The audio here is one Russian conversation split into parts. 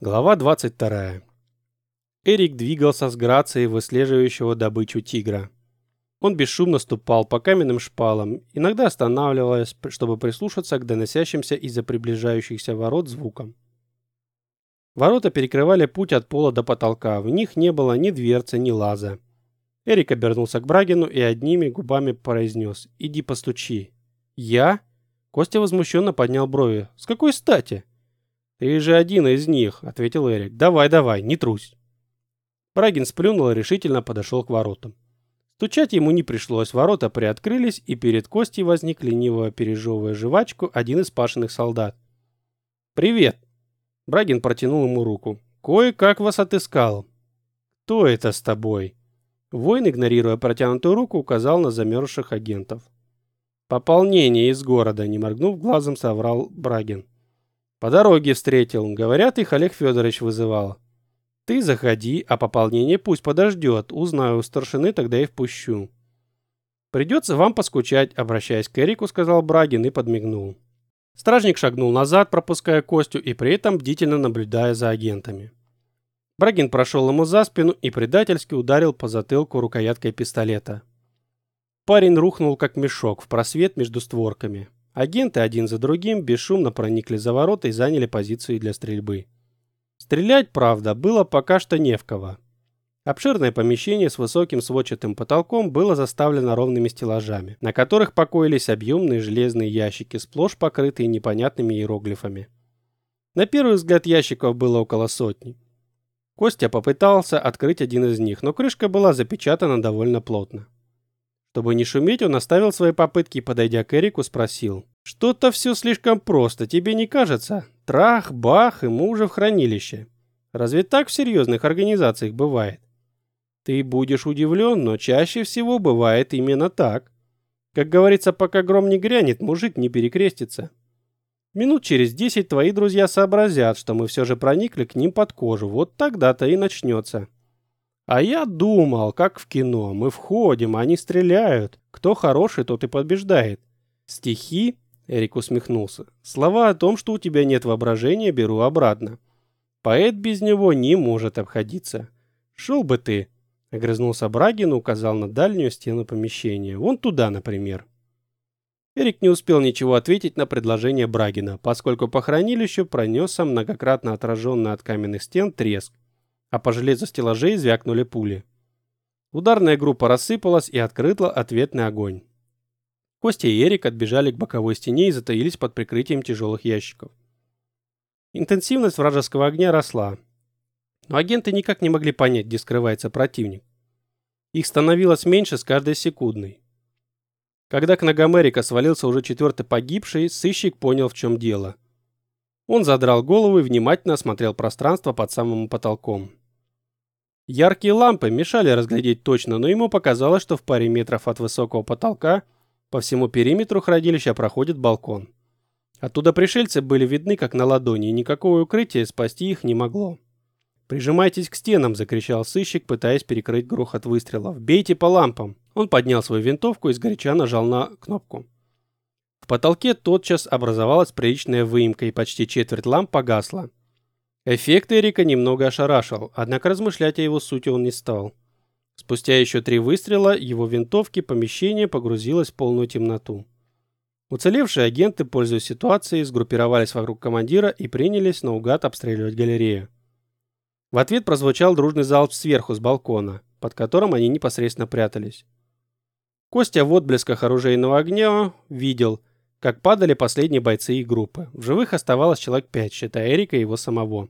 Глава 22. Эрик двигался с грацией выслеживающего добычу тигра. Он бесшумно ступал по каменным шпалам, иногда останавливаясь, чтобы прислушаться к доносящимся из-за приближающихся ворот звукам. Ворота перекрывали путь от пола до потолка, в них не было ни дверцы, ни лаза. Эрик обернулся к Брагину и одними губами произнес: «Иди постучи». «Я?» Костя возмущенно поднял брови. «С какой стати?» «Ты же один из них», — ответил Эрик. «Давай, не трусь». Брагин сплюнул и решительно подошел к воротам. Стучать ему не пришлось, ворота приоткрылись, и перед Костей возник, лениво пережевывая жвачку, один из Пашиных солдат. «Привет!» Брагин протянул ему руку. «Кое-как вас отыскал». «Кто это с тобой?» Воин, игнорируя протянутую руку, указал на замерзших агентов. «Пополнение из города», — не моргнув глазом, соврал Брагин. «По дороге встретил. Говорят, их Олег Федорович вызывал. Ты заходи, а пополнение пусть подождет. Узнаю у старшины, тогда и впущу». «Придется вам поскучать», — обращаясь к Эрику, сказал Брагин и подмигнул. Стражник шагнул назад, пропуская Костю и при этом бдительно наблюдая за агентами. Брагин прошел ему за спину и предательски ударил по затылку рукояткой пистолета. Парень рухнул как мешок в просвет между створками. Агенты один за другим бесшумно проникли за ворота и заняли позиции для стрельбы. Стрелять, правда, было пока что не в кого. Обширное помещение с высоким сводчатым потолком было заставлено ровными стеллажами, на которых покоились объемные железные ящики, сплошь покрытые непонятными иероглифами. На первый взгляд ящиков было около сотни. Костя попытался открыть один из них, но крышка была запечатана довольно плотно. Чтобы не шуметь, он оставил свои попытки и, подойдя к Эрику, спросил: «Что-то все слишком просто, тебе не кажется? Трах, бах, и мы уже в хранилище. Разве так в серьезных организациях бывает?» «Ты будешь удивлен, но чаще всего бывает именно так. Как говорится, пока гром не грянет, мужик не перекрестится. Минут через 10 твои друзья сообразят, что мы все же проникли к ним под кожу, вот тогда-то и начнется. А я думал, как в кино, мы входим, они стреляют. Кто хороший, тот и побеждает. Стихи?» — Эрик усмехнулся. «Слова о том, что у тебя нет воображения, беру обратно. Поэт без него не может обходиться. Шел бы ты!» — огрызнулся Брагин и указал на дальнюю стену помещения. «Вон туда, например». Эрик не успел ничего ответить на предложение Брагина, поскольку по хранилищу пронесся многократно отраженный от каменных стен треск, а по железу стеллажей звякнули пули. Ударная группа рассыпалась и открыла ответный огонь. Костя и Эрик отбежали к боковой стене и затаились под прикрытием тяжелых ящиков. Интенсивность вражеского огня росла, но агенты никак не могли понять, где скрывается противник. Их становилось меньше с каждой секундой. Когда к ногам Эрика свалился уже четвертый погибший, сыщик понял, в чем дело. Он задрал голову и внимательно осмотрел пространство под самым потолком. Яркие лампы мешали разглядеть точно, но ему показалось, что в паре метров от высокого потолка по всему периметру хранилища проходит балкон. Оттуда пришельцы были видны как на ладони, и никакое укрытие спасти их не могло. «Прижимайтесь к стенам!» – закричал сыщик, пытаясь перекрыть грохот выстрелов. «Бейте по лампам!» Он поднял свою винтовку и сгоряча нажал на кнопку. В потолке тотчас образовалась приличная выемка, и почти четверть ламп погасла. Эффект Эрика немного ошарашил, однако размышлять о его сути он не стал. Спустя еще 3 выстрела его винтовки помещение погрузилось в полную темноту. Уцелевшие агенты, пользуясь ситуацией, сгруппировались вокруг командира и принялись наугад обстреливать галерею. В ответ прозвучал дружный залп сверху с балкона, под которым они непосредственно прятались. Костя в отблесках оружейного огня видел, как падали последние бойцы их группы. В живых оставалось человек 5, считая Эрика и его самого.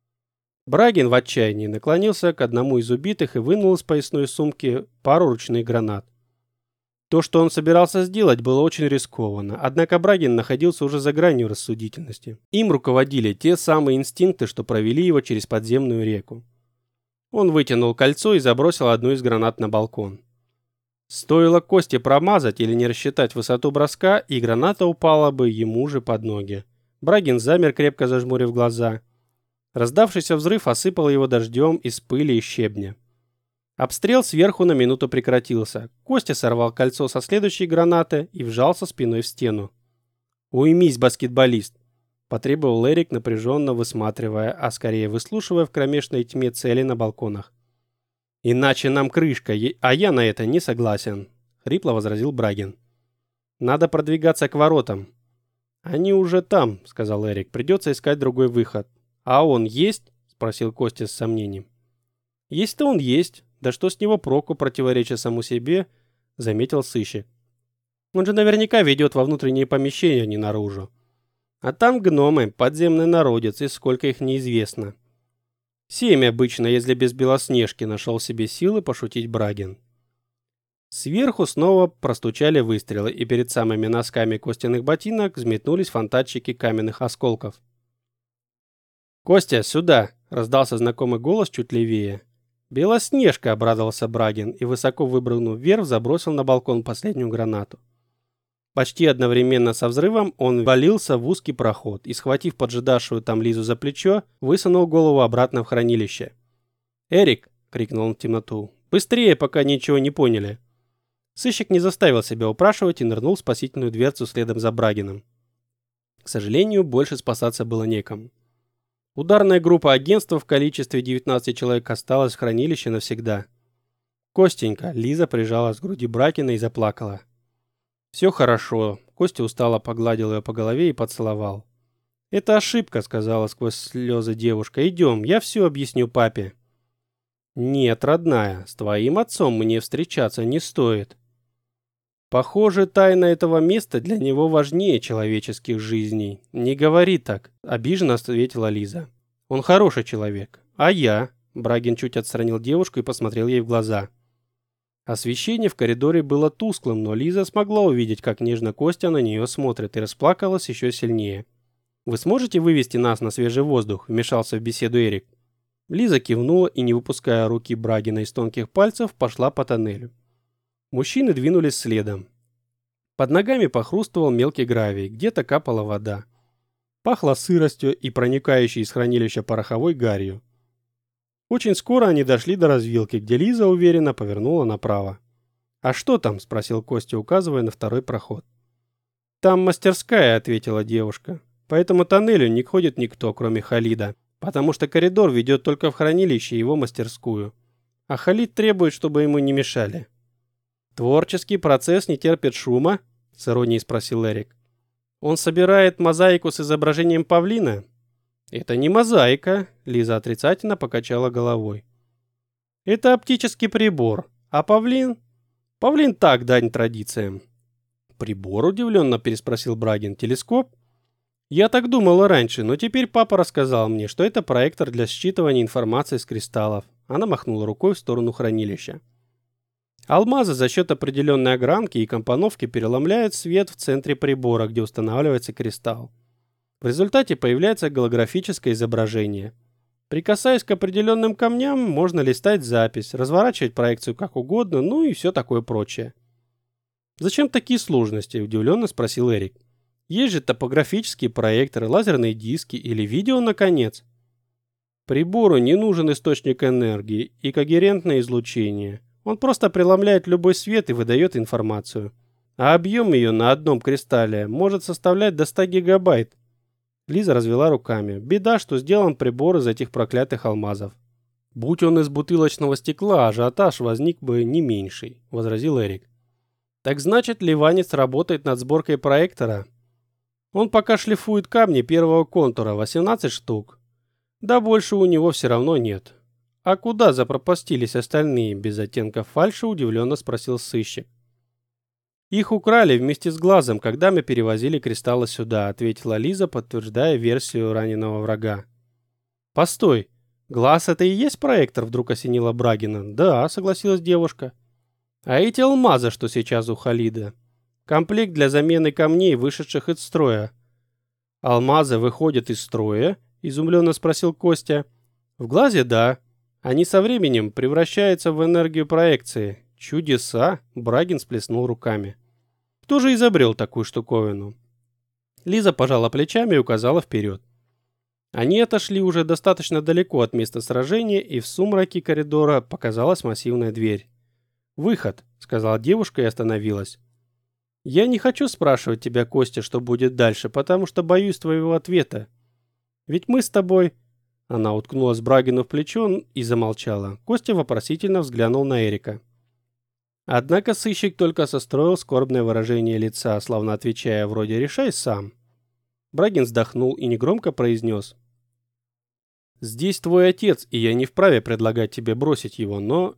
Брагин в отчаянии наклонился к одному из убитых и вынул из поясной сумки пару ручных гранат. То, что он собирался сделать, было очень рискованно, однако Брагин находился уже за гранью рассудительности. Им руководили те самые инстинкты, что провели его через подземную реку. Он вытянул кольцо и забросил одну из гранат на балкон. Стоило Косте промазать или не рассчитать высоту броска, и граната упала бы ему же под ноги. Брагин замер, крепко зажмурив глаза. Раздавшийся взрыв осыпал его дождем из пыли и щебня. Обстрел сверху на минуту прекратился. Костя сорвал кольцо со следующей гранаты и вжался спиной в стену. «Уймись, баскетболист!» Потребовал Эрик, напряженно высматривая, а скорее выслушивая в кромешной тьме цели на балконах. «Иначе нам крышка, а я на это не согласен», — хрипло возразил Брагин. «Надо продвигаться к воротам». «Они уже там», — сказал Эрик. «Придется искать другой выход». «А он есть?» — спросил Костя с сомнением. «Есть-то он есть. Да что с него проку, противоречия саму себе?» — заметил сыщик. «Он же наверняка ведет во внутренние помещения, а не наружу. А там гномы, подземный народец, и сколько их неизвестно». 7 обычно, если без Белоснежки, нашел себе силы пошутить Брагин. Сверху снова простучали выстрелы, и перед самыми носками Костяных ботинок взметнулись фонтанчики каменных осколков. «Костя, сюда!» — раздался знакомый голос чуть левее. «Белоснежка!» — обрадовался Брагин и, высоко выбрыгнув вверх, забросил на балкон последнюю гранату. Почти одновременно со взрывом он валился в узкий проход и, схватив поджидавшую там Лизу за плечо, высунул голову обратно в хранилище. «Эрик!» — крикнул он в темноту. «Быстрее, пока ничего не поняли!» Сыщик не заставил себя упрашивать и нырнул в спасительную дверцу следом за Брагиным. К сожалению, больше спасаться было некому. Ударная группа агентства в количестве 19 человек осталась в хранилище навсегда. «Костенька!» — Лиза прижалась к груди Брагина и заплакала. «Все хорошо», — Костя устало погладил ее по голове и поцеловал. «Это ошибка», — сказала сквозь слезы девушка. «Идем, я все объясню папе». «Нет, родная, с твоим отцом мне встречаться не стоит». «Похоже, тайна этого места для него важнее человеческих жизней. Не говори так», — обиженно ответила Лиза. «Он хороший человек. А я?» — Брагин чуть отстранил девушку и посмотрел ей в глаза. Освещение в коридоре было тусклым, но Лиза смогла увидеть, как нежно Костя на нее смотрит, и расплакалась еще сильнее. «Вы сможете вывести нас на свежий воздух?» — вмешался в беседу Эрик. Лиза кивнула и, не выпуская руки Брагина из тонких пальцев, пошла по тоннелю. Мужчины двинулись следом. Под ногами похрустывал мелкий гравий, где-то капала вода. Пахло сыростью и проникающей из хранилища пороховой гарью. Очень скоро они дошли до развилки, где Лиза уверенно повернула направо. «А что там?» – спросил Костя, указывая на второй проход. «Там мастерская», – ответила девушка. «По этому тоннелю не ходит никто, кроме Халида, потому что коридор ведет только в хранилище и его мастерскую. А Халид требует, чтобы ему не мешали». «Творческий процесс не терпит шума?» – с иронией спросил Эрик. «Он собирает мозаику с изображением павлина?» «Это не мозаика», — Лиза отрицательно покачала головой. «Это оптический прибор. А павлин? Павлин так, дань традициям». «Прибор?» — удивленно переспросил Брагин. «Телескоп?» «Я так думала раньше, но теперь папа рассказал мне, что это проектор для считывания информации с кристаллов». Она махнула рукой в сторону хранилища. Алмазы за счет определенной огранки и компоновки переломляют свет в центре прибора, где устанавливается кристалл. В результате появляется голографическое изображение. Прикасаясь к определенным камням, можно листать запись, разворачивать проекцию как угодно, ну и все такое прочее. «Зачем такие сложности?» – удивленно спросил Эрик. «Есть же топографические проекторы, лазерные диски или видео, наконец». Прибору не нужен источник энергии и когерентное излучение. Он просто преломляет любой свет и выдает информацию. А объем ее на одном кристалле может составлять до 100 гигабайт. Лиза развела руками. «Беда, что сделан прибор из этих проклятых алмазов». «Будь он из бутылочного стекла, ажиотаж возник бы не меньший», — возразил Эрик. «Так значит, ливанец работает над сборкой проектора?» «Он пока шлифует камни первого контура, 18 штук. Да больше у него все равно нет». «А куда запропастились остальные?» — без оттенков фальши удивленно спросил сыщик. «Их украли вместе с глазом, когда мы перевозили кристаллы сюда», — ответила Лиза, подтверждая версию раненого врага. «Постой, глаз — это и есть проектор?» — вдруг осенила Брагина. «Да», — согласилась девушка. «А эти алмазы, что сейчас у Халида? Комплект для замены камней, вышедших из строя». «Алмазы выходят из строя?» — изумленно спросил Костя. «В глазе — да. Они со временем превращаются в энергию проекции». «Чудеса!» — Брагин сплеснул руками. «Кто же изобрел такую штуковину?» Лиза пожала плечами и указала вперед. Они отошли уже достаточно далеко от места сражения, и в сумраке коридора показалась массивная дверь. «Выход», — сказала девушка и остановилась. Я не хочу спрашивать тебя, Костя, что будет дальше, потому что боюсь твоего ответа. Ведь мы с тобой...» Она уткнулась Брагину в плечо и замолчала. Костя вопросительно взглянул на Эрика. Однако сыщик только состроил скорбное выражение лица, словно отвечая вроде «решай сам». Брагин вздохнул и негромко произнес: «Здесь твой отец, и я не вправе предлагать тебе бросить его, но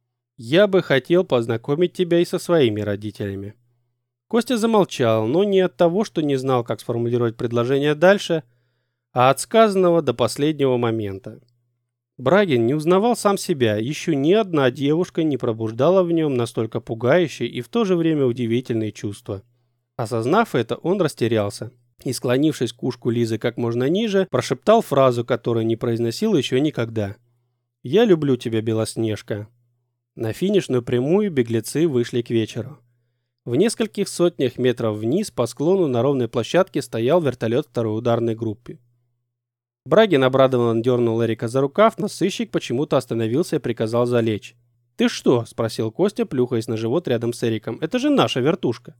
я бы хотел познакомить тебя и со своими родителями». Костя замолчал, но не от того, что не знал, как сформулировать предложение дальше, а от сказанного до последнего момента. Брагин не узнавал сам себя, еще ни одна девушка не пробуждала в нем настолько пугающие и в то же время удивительные чувства. Осознав это, он растерялся и, склонившись к ушку Лизы как можно ниже, прошептал фразу, которую не произносил еще никогда. «Я люблю тебя, Белоснежка». На финишную прямую беглецы вышли к вечеру. В нескольких сотнях метров вниз по склону на ровной площадке стоял вертолет второй ударной группы. Брагин обрадованно дернул Эрика за рукав, но сыщик почему-то остановился и приказал залечь. «Ты что?» – спросил Костя, плюхаясь на живот рядом с Эриком. «Это же наша вертушка».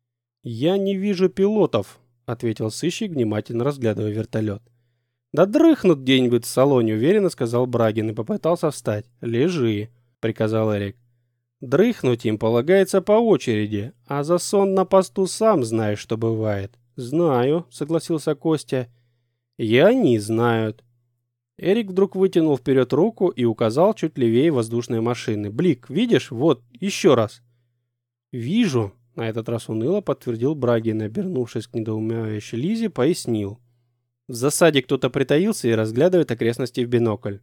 «Я не вижу пилотов», – ответил сыщик, внимательно разглядывая вертолет. «Да дрыхнут где-нибудь в салоне», – уверенно сказал Брагин и попытался встать. «Лежи», – приказал Эрик. «Дрыхнуть им полагается по очереди, а за сон на посту сам знаешь, что бывает». «Знаю», – согласился Костя. «И они знают». Эрик вдруг вытянул вперед руку и указал чуть левее воздушной машины. «Блик, видишь? Вот, еще раз». «Вижу», — на этот раз уныло подтвердил Брагин, обернувшись к недоумевающей Лизе, пояснил. В засаде кто-то притаился и разглядывает окрестности в бинокль.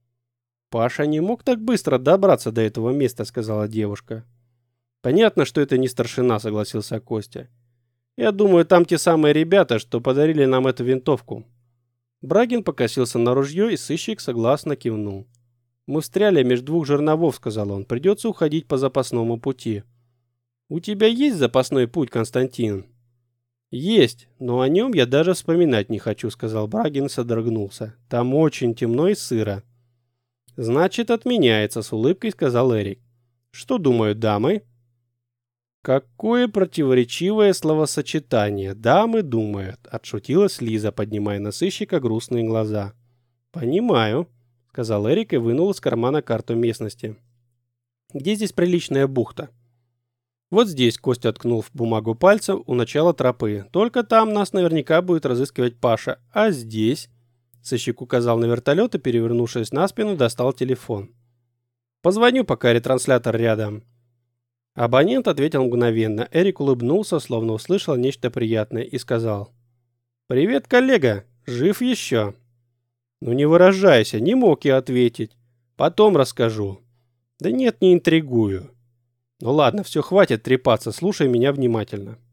«Паша не мог так быстро добраться до этого места», — сказала девушка. «Понятно, что это не старшина», — согласился Костя. «Я думаю, там те самые ребята, что подарили нам эту винтовку». Брагин покосился на ружье, и сыщик согласно кивнул. «Мы встряли между двух жерновов», — сказал он. «Придется уходить по запасному пути». «У тебя есть запасной путь, Константин?» «Есть, но о нем я даже вспоминать не хочу», — сказал Брагин и содрогнулся. «Там очень темно и сыро». «Значит, отменяется», — с улыбкой сказал Эрик. «Что думают дамы?» «Какое противоречивое словосочетание. Дамы думают», — отшутилась Лиза, поднимая на сыщика грустные глаза. «Понимаю», — сказал Эрик и вынул из кармана карту местности. «Где здесь приличная бухта?» «Вот здесь», — Костя ткнул в бумагу пальцем у начала тропы. «Только там нас наверняка будет разыскивать Паша. А здесь...» Сыщик указал на вертолет и, перевернувшись на спину, достал телефон. «Позвоню, пока ретранслятор рядом». Абонент ответил мгновенно. Эрик улыбнулся, словно услышал нечто приятное, и сказал: «Привет, коллега! Жив еще?» «Ну не выражайся, не мог я ответить. Потом расскажу». «Да нет, не интригую». «Ну ладно, все, хватит трепаться, слушай меня внимательно».